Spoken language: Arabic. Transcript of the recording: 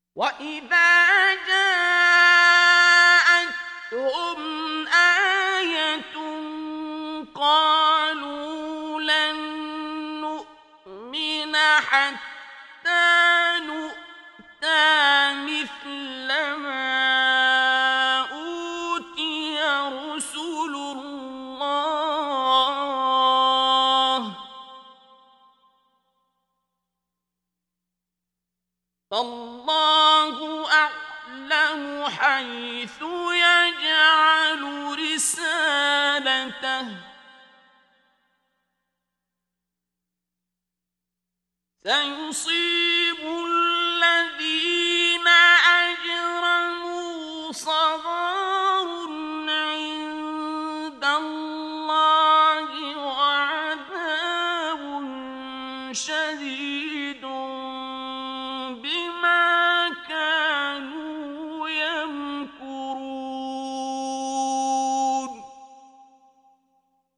وَإِذَا جَاءَتْهُمْ آيَةٌ قَالُوا لَن نُّؤْمِنَ حَتَّىٰ نُؤْتَىٰ مِثْلَ مَا أُوتِيَ رُسُلُ اللَّهِ ۘ فَاللَّهُ أَعْلَمُ حَيْثُ يَجْعَلُ رِسَالَتَهُ ۗ سَيُصِيبُ